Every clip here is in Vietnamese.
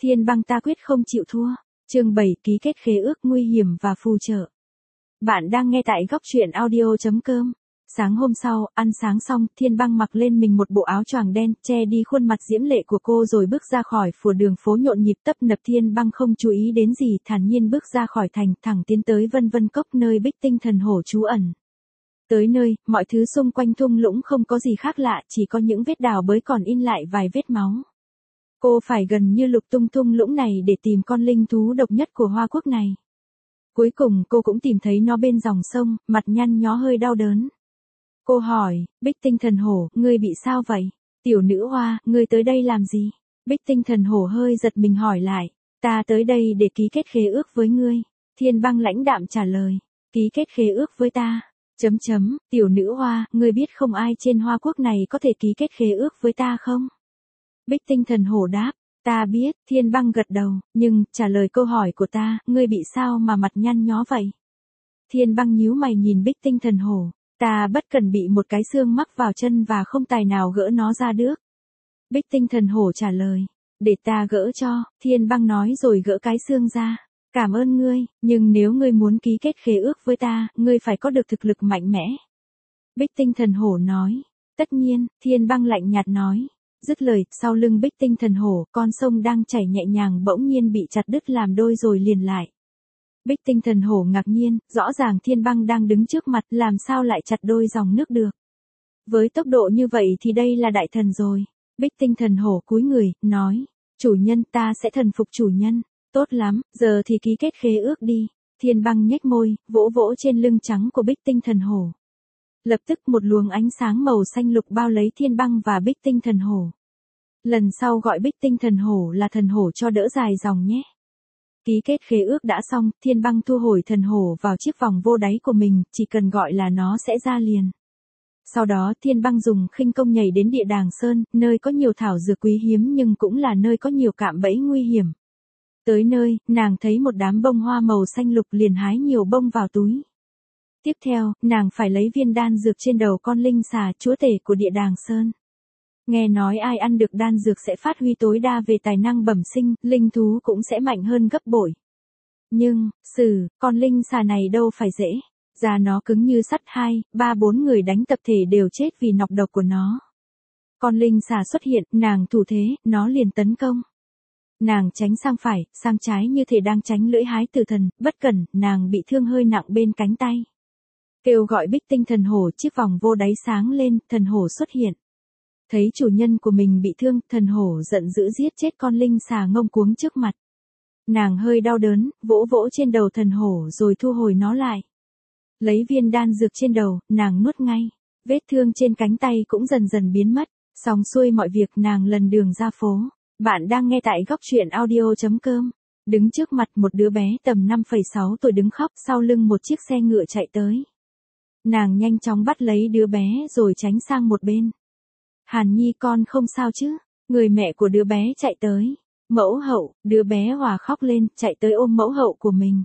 Thiên Băng ta quyết không chịu thua. Chương 7 ký kết khế ước nguy hiểm và phù trợ. Bạn đang nghe tại góc truyện audio.com. Sáng hôm sau, ăn sáng xong, Thiên Băng mặc lên mình một bộ áo choàng đen, che đi khuôn mặt diễm lệ của cô rồi bước ra khỏi phủ đường phố nhộn nhịp tấp nập. Thiên Băng không chú ý đến gì, thản nhiên bước ra khỏi thành, thẳng tiến tới Vân Vân Cốc nơi Bích Tinh thần hổ trú ẩn. Tới nơi, mọi thứ xung quanh thung lũng không có gì khác lạ, chỉ có những vết đào bới còn in lại vài vết máu. Cô phải gần như lục tung thung lũng này để tìm con linh thú độc nhất của Hoa Quốc này. Cuối cùng cô cũng tìm thấy nó bên dòng sông, mặt nhăn nhó hơi đau đớn. Cô hỏi, Bích Tinh thần hổ, ngươi bị sao vậy? Tiểu nữ hoa, ngươi tới đây làm gì? Bích Tinh thần hổ hơi giật mình hỏi lại, ta tới đây để ký kết khế ước với ngươi. Thiên Băng lãnh đạm trả lời, ký kết khế ước với ta. Tiểu nữ hoa, ngươi biết không ai trên Hoa Quốc này có thể ký kết khế ước với ta không? Bích Tinh thần hổ đáp, ta biết. Thiên Băng gật đầu, nhưng, trả lời câu hỏi của ta, ngươi bị sao mà mặt nhăn nhó vậy? Thiên Băng nhíu mày nhìn Bích Tinh thần hổ, ta bất cẩn bị một cái xương mắc vào chân và không tài nào gỡ nó ra được. Bích Tinh thần hổ trả lời, để ta gỡ cho. Thiên Băng nói rồi gỡ cái xương ra. Cảm ơn ngươi, nhưng nếu ngươi muốn ký kết khế ước với ta, ngươi phải có được thực lực mạnh mẽ. Bích Tinh thần hổ nói, tất nhiên. Thiên Băng lạnh nhạt nói. Dứt lời, sau lưng Bích Tinh thần hổ, con sông đang chảy nhẹ nhàng bỗng nhiên bị chặt đứt làm đôi rồi liền lại. Bích Tinh thần hổ ngạc nhiên, rõ ràng Thiên Băng đang đứng trước mặt, làm sao lại chặt đôi dòng nước được. Với tốc độ như vậy thì đây là đại thần rồi. Bích Tinh thần hổ cúi người, nói, chủ nhân, ta sẽ thần phục chủ nhân. Tốt lắm, giờ thì ký kết khế ước đi. Thiên Băng nhếch môi, vỗ vỗ trên lưng trắng của Bích Tinh thần hổ. Lập tức một luồng ánh sáng màu xanh lục bao lấy Thiên Băng và Bích Tinh thần hổ. Lần sau gọi Bích Tinh thần hổ là thần hổ cho đỡ dài dòng nhé. Ký kết khế ước đã xong, Thiên Băng thu hồi thần hổ vào chiếc vòng vô đáy của mình, chỉ cần gọi là nó sẽ ra liền. Sau đó Thiên Băng dùng khinh công nhảy đến địa đàng sơn, nơi có nhiều thảo dược quý hiếm nhưng cũng là nơi có nhiều cạm bẫy nguy hiểm. Tới nơi, nàng thấy một đám bông hoa màu xanh lục liền hái nhiều bông vào túi. Tiếp theo, nàng phải lấy viên đan dược trên đầu con linh xà chúa tể của địa đàng sơn. Nghe nói ai ăn được đan dược sẽ phát huy tối đa về tài năng bẩm sinh, linh thú cũng sẽ mạnh hơn gấp bội. Nhưng, con linh xà này đâu phải dễ. Da nó cứng như sắt, 2, 3, 4 người đánh tập thể đều chết vì nọc độc của nó. Con linh xà xuất hiện, nàng thủ thế, nó liền tấn công. Nàng tránh sang phải, sang trái như thể đang tránh lưỡi hái tử thần, bất cẩn, nàng bị thương hơi nặng bên cánh tay. Kêu gọi Bích Tinh thần hổ, chiếc vòng vô đáy sáng lên, thần hổ xuất hiện. Thấy chủ nhân của mình bị thương, thần hổ giận dữ giết chết con linh xà ngông cuống trước mặt. Nàng hơi đau đớn, vỗ vỗ trên đầu thần hổ rồi thu hồi nó lại. Lấy viên đan dược trên đầu, nàng nuốt ngay. Vết thương trên cánh tay cũng dần dần biến mất. Xong xuôi mọi việc, nàng lần đường ra phố. Bạn đang nghe tại góc truyện audio.com. Đứng trước mặt một đứa bé tầm 5,6 tuổi đứng khóc, sau lưng một chiếc xe ngựa chạy tới. Nàng nhanh chóng bắt lấy đứa bé rồi tránh sang một bên. Hàn Nhi, con không sao chứ? Người mẹ của đứa bé chạy tới. Mẫu hậu, đứa bé hòa khóc lên, chạy tới ôm mẫu hậu của mình.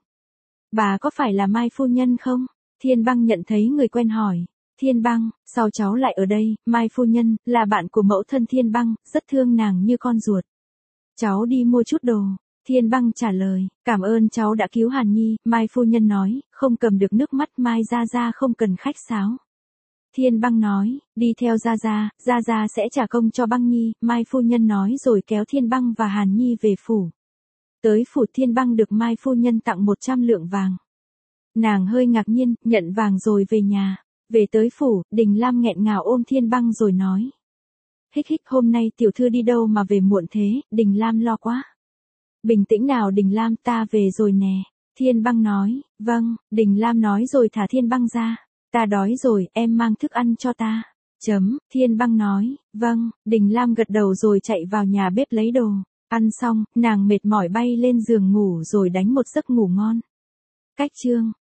Bà có phải là Mai phu nhân không? Thiên Băng nhận thấy người quen hỏi. Thiên Băng, sao cháu lại ở đây? Mai phu nhân, là bạn của mẫu thân Thiên Băng, rất thương nàng như con ruột. Cháu đi mua chút đồ. Thiên Băng trả lời, cảm ơn cháu đã cứu Hàn Nhi. Mai phu nhân nói, không cầm được nước mắt. Mai gia không cần khách sáo. Thiên Băng nói, đi theo gia sẽ trả công cho Băng Nhi. Mai phu nhân nói rồi kéo Thiên Băng và Hàn Nhi về phủ. Tới phủ, Thiên Băng được Mai phu nhân tặng 100 lượng vàng. Nàng hơi ngạc nhiên, nhận vàng rồi về nhà. Về tới phủ, Đình Lam nghẹn ngào ôm Thiên Băng rồi nói. Hôm nay tiểu thư đi đâu mà về muộn thế? Đình Lam lo quá. Bình tĩnh nào Đình Lam, ta về rồi nè. Thiên Băng nói, vâng. Đình Lam nói rồi thả Thiên Băng ra. Ta đói rồi, em mang thức ăn cho ta. Thiên Băng nói, vâng. Đình Lam gật đầu rồi chạy vào nhà bếp lấy đồ. Ăn xong, nàng mệt mỏi bay lên giường ngủ rồi đánh một giấc ngủ ngon. Cách chương